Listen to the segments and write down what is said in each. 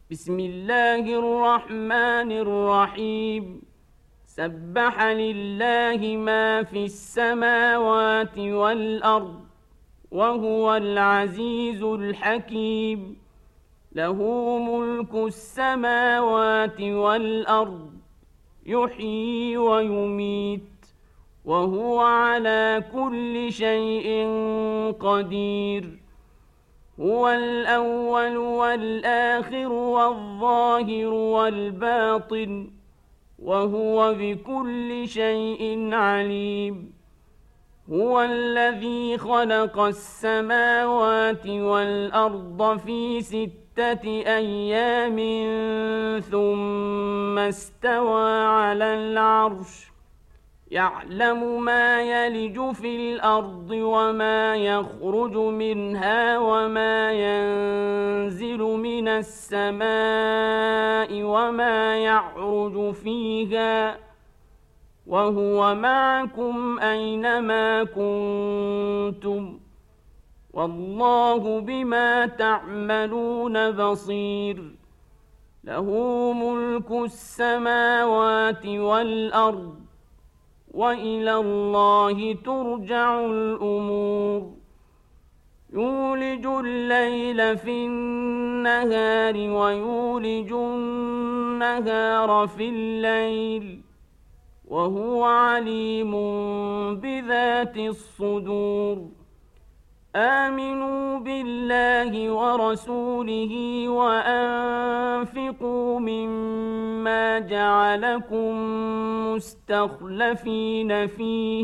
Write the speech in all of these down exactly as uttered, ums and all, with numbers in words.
بسم الله الرحمن الرحيم سبح لله ما في السماوات والأرض وهو العزيز الحكيم له ملك السماوات والأرض يحيي ويميت وهو على كل شيء قدير هو الأول والآخر والظاهر والباطن وهو بكل شيء عليم هو الذي خلق السماوات والأرض في ستة أيام ثم استوى على العرش يعلم ما يلج في الأرض وما يخرج منها وما ينزل من السماء وما يعرج فيها وهو معكم أينما كنتم والله بما تعملون بصير له ملك السماوات والأرض وإلى الله ترجع الأمور يولج الليل في النهار ويولج النهار في الليل وهو عليم بذات الصدور آمنوا بالله ورسوله وأنفقوا مما جعلكم مستخلفين فيه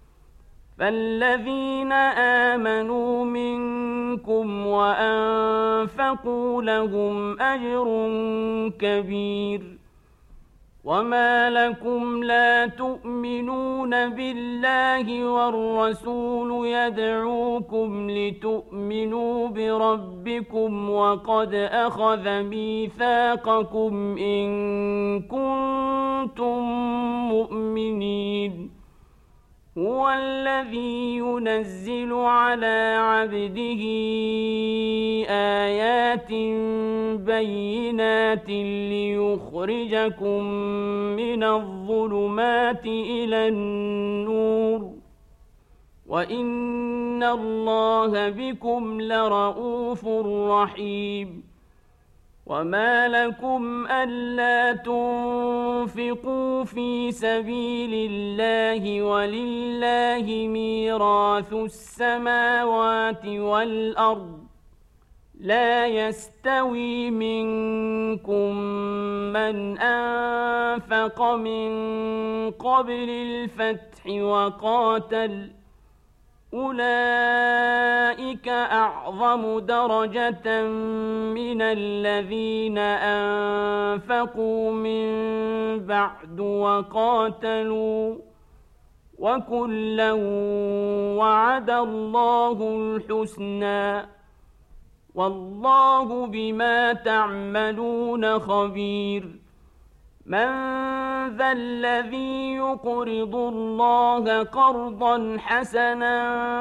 فالذين آمنوا منكم وأنفقوا لهم أجر كبير وما لكم لا تؤمنون بالله والرسول يدعوكم لتؤمنوا بربكم وقد أخذ ميثاقكم إن كنتم مؤمنين هو الذي ينزل على عبده آيات بينات ليخرجكم من الظلمات إلى النور وإن الله بكم لرءوف رحيم وما لكم ألا تنفقوا في سبيل الله ولله ميراث السماوات والأرض لا يستوي منكم من أنفق من قبل الفتح وقاتل أولئك أعظم درجة من الذين أنفقوا من بعد وقاتلوا وكلا وعد الله الحسنى والله بما تعملون خبير من ذا الذي يقرض الله قرضا حسنا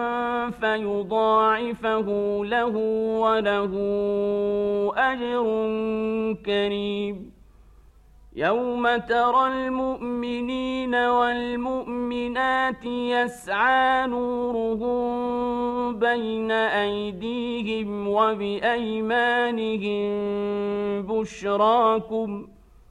فيضاعفه له وله أجر كريم يوم ترى المؤمنين والمؤمنات يسعى نورهم بين أيديهم وبأيمانهم بشراكم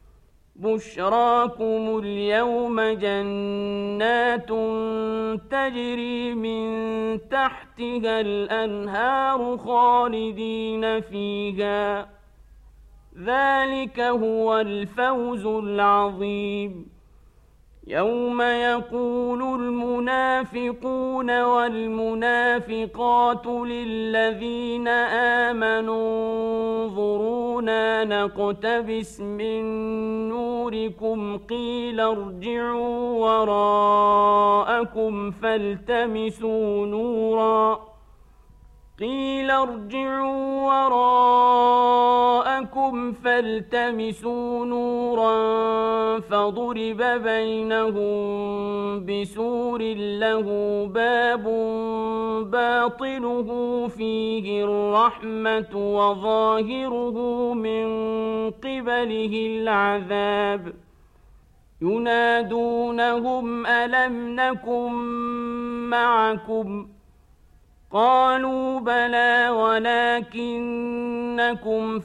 بشراكم اليوم جنات تجري من تحتها الأنهار خالدين فيها ذلك هو الفوز العظيم يوم يقول المنافقون والمنافقات للذين آمنوا انظرونا نقتبس من نوركم قيل ارجعوا وراءكم فالتمسوا نورا قيل ارجعوا وراءكم ربكم فالتمسوا نورا فضرب بينهم بسور له باب باطنه فيه الرحمة وظاهره من قبله العذاب ينادونهم ألم نكن معكم قالوا بلى ولكنكم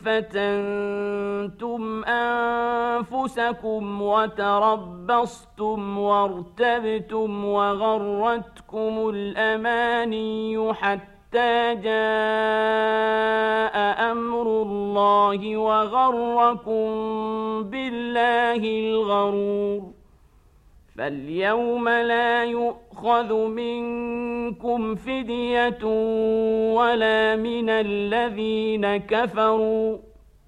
فتنتم أنفسكم وتربصتم وارتبتم وغرتكم الأماني حتى جاء أمر الله وغركم بالله الغرور فاليوم لا يؤخذ منكم فدية ولا من الذين كفروا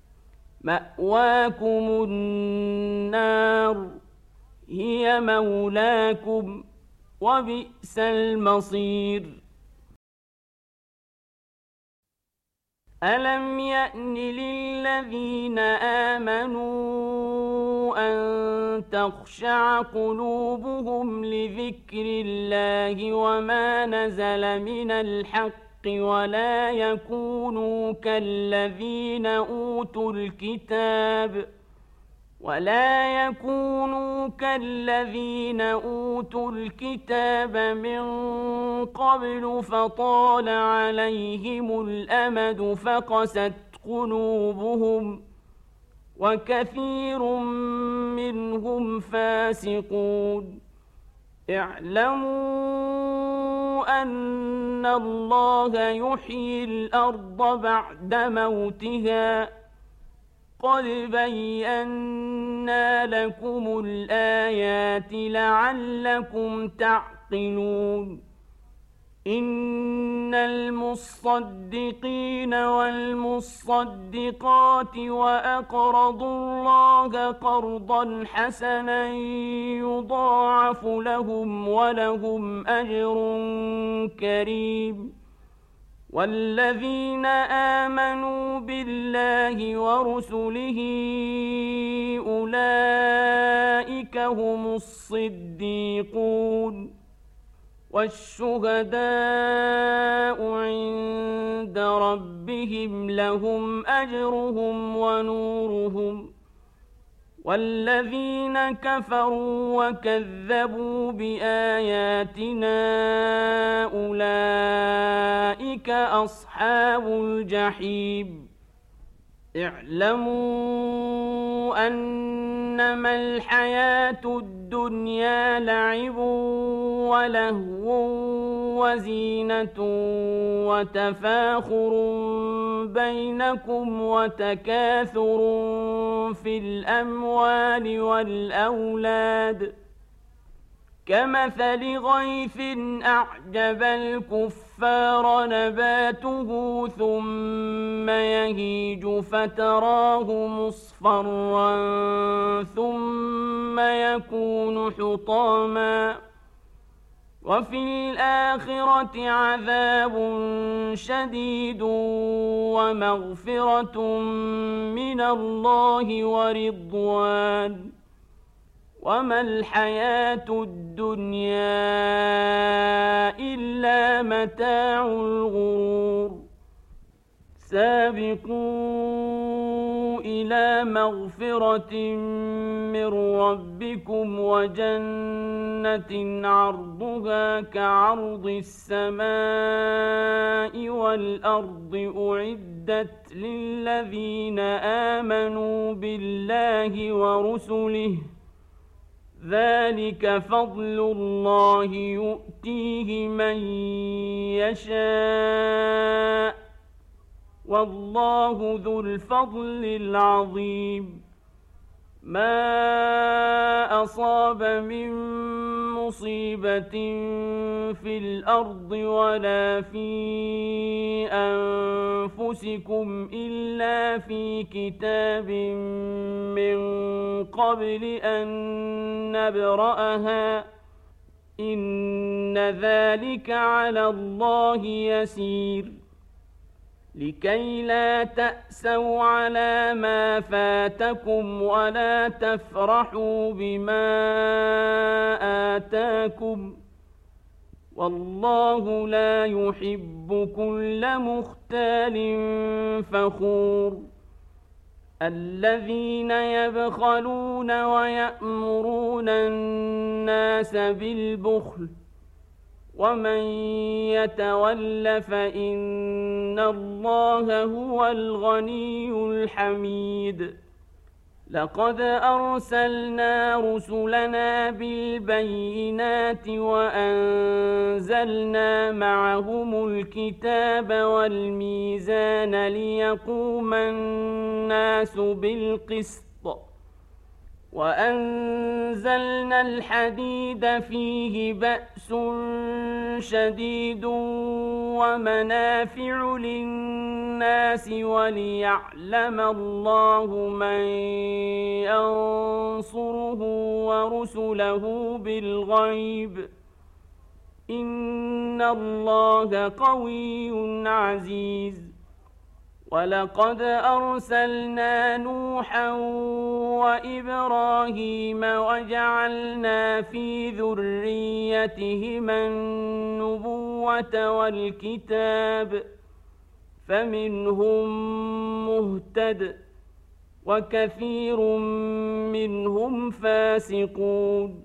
مأواكم النار هي مولاكم وبئس المصير ألم يأن للذين آمنوا أن تخشع قلوبهم لذكر الله وما نزل من الحق ولا يكونوا كالذين أوتوا الكتاب ولا يكونوا كالذين أوتوا الكتاب من قبل فطال عليهم الأمد فقست قلوبهم وكثير منهم فاسقون اعلموا أن الله يحيي الأرض بعد موتها قد بينا لكم الآيات لعلكم تعقلون إن المصدقين والمصدقات وأقرضوا الله قرضا حسنا يضاعف لهم ولهم أجر كريم والذين آمنوا بالله ورسله أولئك هم الصديقون والشهداء عند ربهم لهم أجرهم ونورهم والذين كفروا وكذبوا بآياتنا أولئك أصحاب الجحيم اعلموا أنما الحياة الدنيا لعب ولهو وزينة وتفاخر بينكم وتكاثر في الأموال والأولاد كمثل غيث أعجب الكفار نباته ثم يهيج فتراه مصفرا ثم يكون حطاما وفي الآخرة عذاب شديد ومغفرة من الله ورضوان وما الحياة الدنيا إلا متاع الغرور سابقوا إلى مغفرة من ربكم وجنة عرضها كعرض السماء والأرض أعدت للذين آمنوا بالله ورسله ذلك فضل الله يؤتيه من يشاء والله ذو الفضل العظيم ما أصاب من مصيبة في الأرض ولا في أنفسكم إلا في كتاب من قبل أن نبرأها إن ذلك على الله يسير لكي لا تأسوا على ما فاتكم ولا تفرحوا بما آتاكم والله لا يحب كل مختال فخور الذين يبخلون ويأمرون الناس بالبخل ومن يتول فإن الله هو الغني الحميد لقد أرسلنا رسلنا بالبينات وأنزلنا معهم الكتاب والميزان ليقوم الناس بالقسط وأنزلنا الحديد فيه بأس شديد ومنافع للناس وليعلم الله من ينصره ورسله بالغيب إن الله قوي عزيز ولقد أرسلنا نوحا وإبراهيم وجعلنا في ذريتهما النبوة والكتاب فمنهم مهتد وكثير منهم فاسقون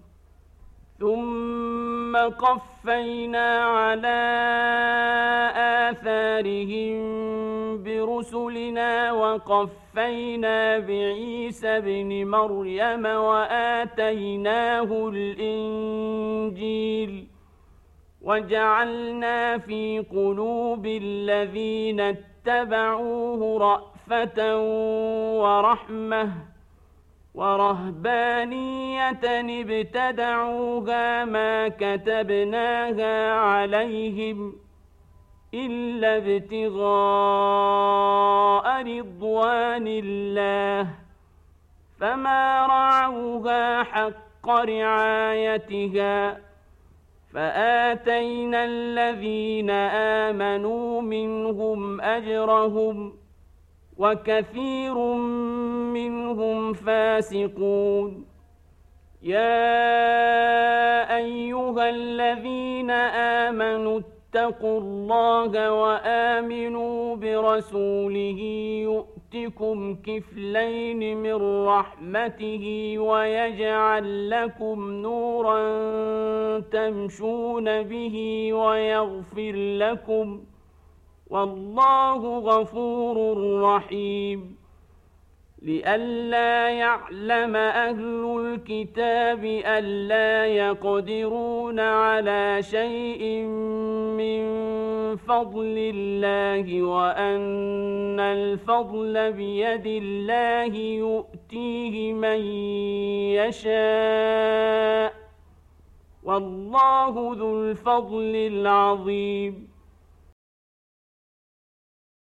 ثم قفينا على آثارهم برسلنا وقفينا بعيسى ابن مريم وآتيناه الإنجيل وجعلنا في قلوب الذين اتبعوه رأفة ورحمة ورهبانية ابتدعوها ما كتبناها عليهم إلا ابتغاء رضوان الله فما رعوها حق رعايتها فآتينا الذين آمنوا منهم أجرهم وكثير منهم فاسقون يا أيها الذين آمنوا اتقوا الله وآمنوا برسوله يؤتكم كفلين من رحمته ويجعل لكم نورا تمشون به ويغفر لكم والله غفور رحيم لئلا يعلم أهل الكتاب ألا يقدرون على شيء من فضل الله وأن الفضل بيد الله يؤتيه من يشاء والله ذو الفضل العظيم